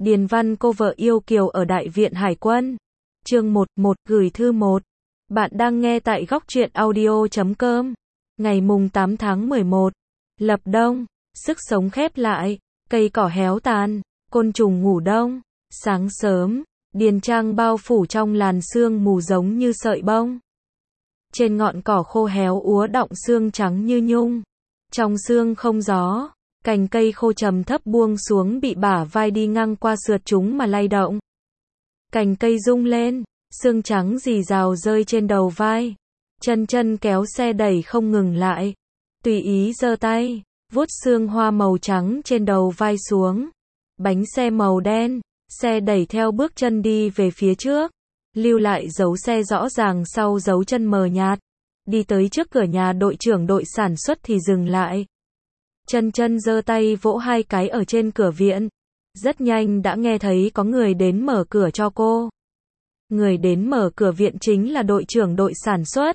Điền văn cô vợ yêu kiều ở Đại viện Hải quân. Chương 1, gửi thư 1. Bạn đang nghe tại góc truyện audio.com. Ngày mùng 8 tháng 11. Lập đông, sức sống khép lại, cây cỏ héo tàn, côn trùng ngủ đông. Sáng sớm, điền trang bao phủ trong làn sương mù giống như sợi bông. Trên ngọn cỏ khô héo úa đọng sương trắng như nhung. Trong sương không gió, cành cây khô trầm thấp buông xuống bị bả vai đi ngang qua sượt chúng mà lay động. Cành cây rung lên, sương trắng rì rào rơi trên đầu vai. Chân chân kéo xe đẩy không ngừng lại. Tùy ý giơ tay, vuốt sương hoa màu trắng trên đầu vai xuống. Bánh xe màu đen, xe đẩy theo bước chân đi về phía trước. Lưu lại dấu xe rõ ràng sau dấu chân mờ nhạt. Đi tới trước cửa nhà đội trưởng đội sản xuất thì dừng lại. Chân chân giơ tay vỗ hai cái ở trên cửa viện. Rất nhanh đã nghe thấy có người đến mở cửa cho cô. Người đến mở cửa viện chính là đội trưởng đội sản xuất.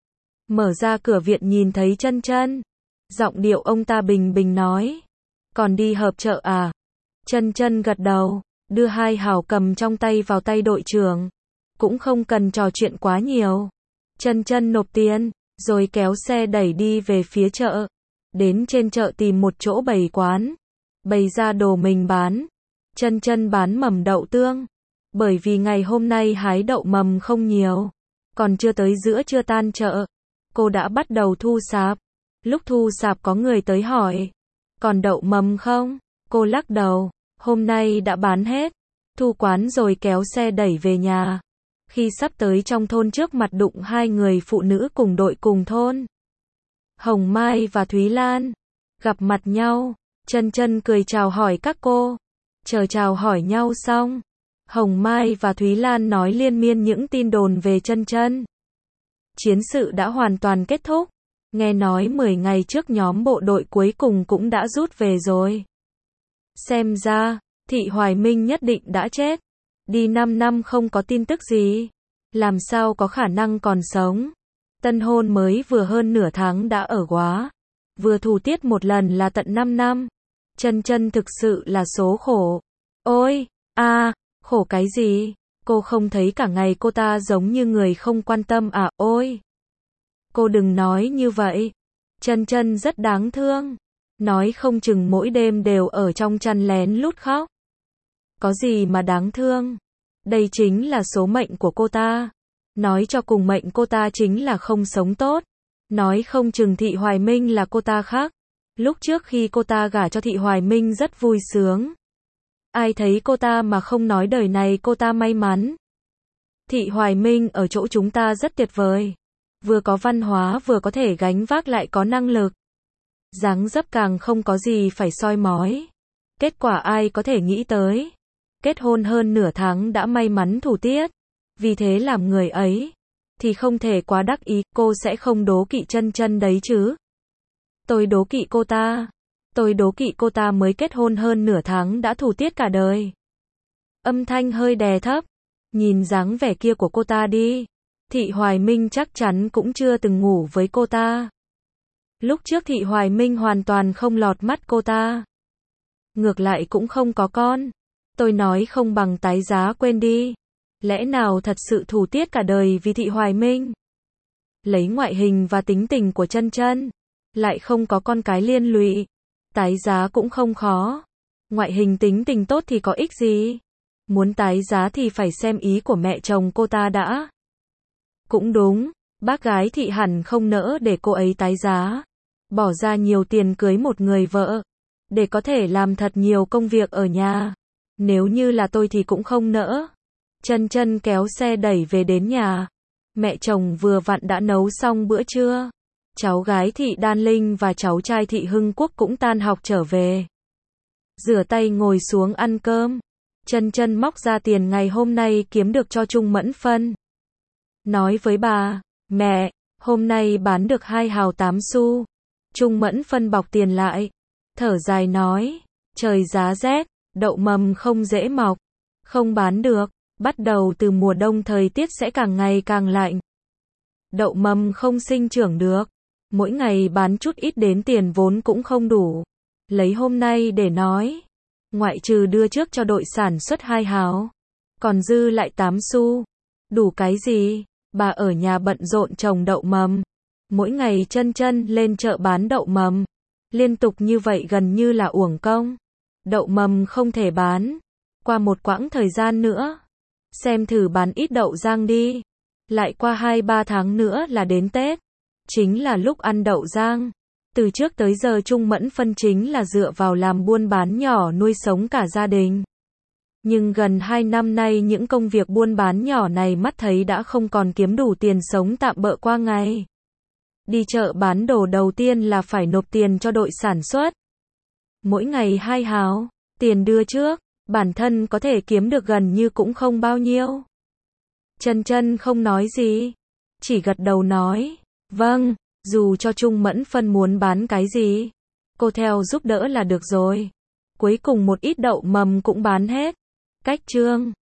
Mở ra cửa viện nhìn thấy chân chân. Giọng điệu ông ta bình bình nói. Còn đi họp chợ à? Chân chân gật đầu, đưa hai hào cầm trong tay vào tay đội trưởng. Cũng không cần trò chuyện quá nhiều. Chân chân nộp tiền, rồi kéo xe đẩy đi về phía chợ. Đến trên chợ tìm một chỗ bày quán. Bày ra đồ mình bán. Chân chân bán mầm đậu tương. Bởi vì ngày hôm nay hái đậu mầm không nhiều. Còn chưa tới giữa trưa tan chợ. Cô đã bắt đầu thu sạp. Lúc thu sạp có người tới hỏi. Còn đậu mầm không? Cô lắc đầu. Hôm nay đã bán hết. Thu quán rồi kéo xe đẩy về nhà. Khi sắp tới trong thôn trước mặt đụng hai người phụ nữ cùng đội cùng thôn. Hồng Mai và Thúy Lan. Gặp mặt nhau. Chân chân cười chào hỏi các cô. Chờ chào hỏi nhau xong. Hồng Mai và Thúy Lan nói liên miên những tin đồn về chân chân. Chiến sự đã hoàn toàn kết thúc. Nghe nói 10 ngày trước nhóm bộ đội cuối cùng cũng đã rút về rồi. Xem ra, Thị Hoài Minh nhất định đã chết. Đi 5 năm không có tin tức gì. Làm sao có khả năng còn sống. Tân hôn mới vừa hơn nửa tháng đã ở quá. Vừa thủ tiết một lần là tận 5 năm. Chân chân thực sự là số khổ. Ôi, khổ cái gì? Cô không thấy cả ngày cô ta giống như người không quan tâm à? Ôi, cô đừng nói như vậy. Chân chân rất đáng thương. Nói không chừng mỗi đêm đều ở trong chăn lén lút khóc. Có gì mà đáng thương? Đây chính là số mệnh của cô ta. Nói cho cùng mệnh cô ta chính là không sống tốt. Nói không chừng Thị Hoài Minh là cô ta khác. Lúc trước khi cô ta gả cho Thị Hoài Minh rất vui sướng. Ai thấy cô ta mà không nói đời này cô ta may mắn. Thị Hoài Minh ở chỗ chúng ta rất tuyệt vời. Vừa có văn hóa vừa có thể gánh vác lại có năng lực. Dáng dấp càng không có gì phải soi mói. Kết quả ai có thể nghĩ tới. Kết hôn hơn nửa tháng đã may mắn thủ tiết. Vì thế làm người ấy thì không thể quá đắc ý. Cô sẽ không đố kỵ chân chân đấy chứ? Tôi đố kỵ cô ta. Tôi đố kỵ cô ta mới kết hôn hơn nửa tháng đã thủ tiết cả đời. Âm thanh hơi đè thấp. Nhìn dáng vẻ kia của cô ta đi. Thị Hoài Minh chắc chắn cũng chưa từng ngủ với cô ta. Lúc trước Thị Hoài Minh hoàn toàn không lọt mắt cô ta. Ngược lại cũng không có con. Tôi nói không bằng tái giá quên đi. Lẽ nào thật sự thủ tiết cả đời vì Thị Hoài Minh? Lấy ngoại hình và tính tình của chân chân. Lại không có con cái liên lụy. Tái giá cũng không khó. Ngoại hình tính tình tốt thì có ích gì? Muốn tái giá thì phải xem ý của mẹ chồng cô ta đã. Cũng đúng, bác gái Thị hẳn không nỡ để cô ấy tái giá. Bỏ ra nhiều tiền cưới một người vợ. Để có thể làm thật nhiều công việc ở nhà. Nếu như là tôi thì cũng không nỡ. Chân chân kéo xe đẩy về đến nhà. Mẹ chồng vừa vặn đã nấu xong bữa trưa. Cháu gái Thị Đan Linh và cháu trai Thị Hưng Quốc cũng tan học trở về. Rửa tay ngồi xuống ăn cơm. Chân chân móc ra tiền ngày hôm nay kiếm được cho Trung Mẫn phân. Nói với bà, mẹ, hôm nay bán được 2 hào 8 xu. Trung Mẫn phân bọc tiền lại. Thở dài nói, trời giá rét, đậu mầm không dễ mọc. Không bán được, bắt đầu từ mùa đông thời tiết sẽ càng ngày càng lạnh. Đậu mầm không sinh trưởng được. Mỗi ngày bán chút ít đến tiền vốn cũng không đủ. Lấy hôm nay để nói. ngoại trừ đưa trước cho đội sản xuất 2 hào, còn dư lại 8 xu. Đủ cái gì? Bà ở nhà bận rộn trồng đậu mầm. Mỗi ngày chân chân lên chợ bán đậu mầm. Liên tục như vậy gần như là uổng công. Đậu mầm không thể bán. Qua một quãng thời gian nữa, xem thử bán ít đậu rang đi. Lại qua 2-3 tháng nữa là đến Tết. Chính là lúc ăn đậu rang. Từ trước tới giờ Trung Mẫn Phân chính là dựa vào làm buôn bán nhỏ nuôi sống cả gia đình. Nhưng gần 2 năm nay những công việc buôn bán nhỏ này mắt thấy đã không còn kiếm đủ tiền sống tạm bợ qua ngày. Đi chợ bán đồ đầu tiên là phải nộp tiền cho đội sản xuất. Mỗi ngày 2 hào, tiền đưa trước, bản thân có thể kiếm được gần như cũng không bao nhiêu. Chân chân không nói gì, chỉ gật đầu nói, vâng, dù cho Trung Mẫn Phân muốn bán cái gì, cô theo giúp đỡ là được rồi. Cuối cùng một ít đậu mầm cũng bán hết. Cách chương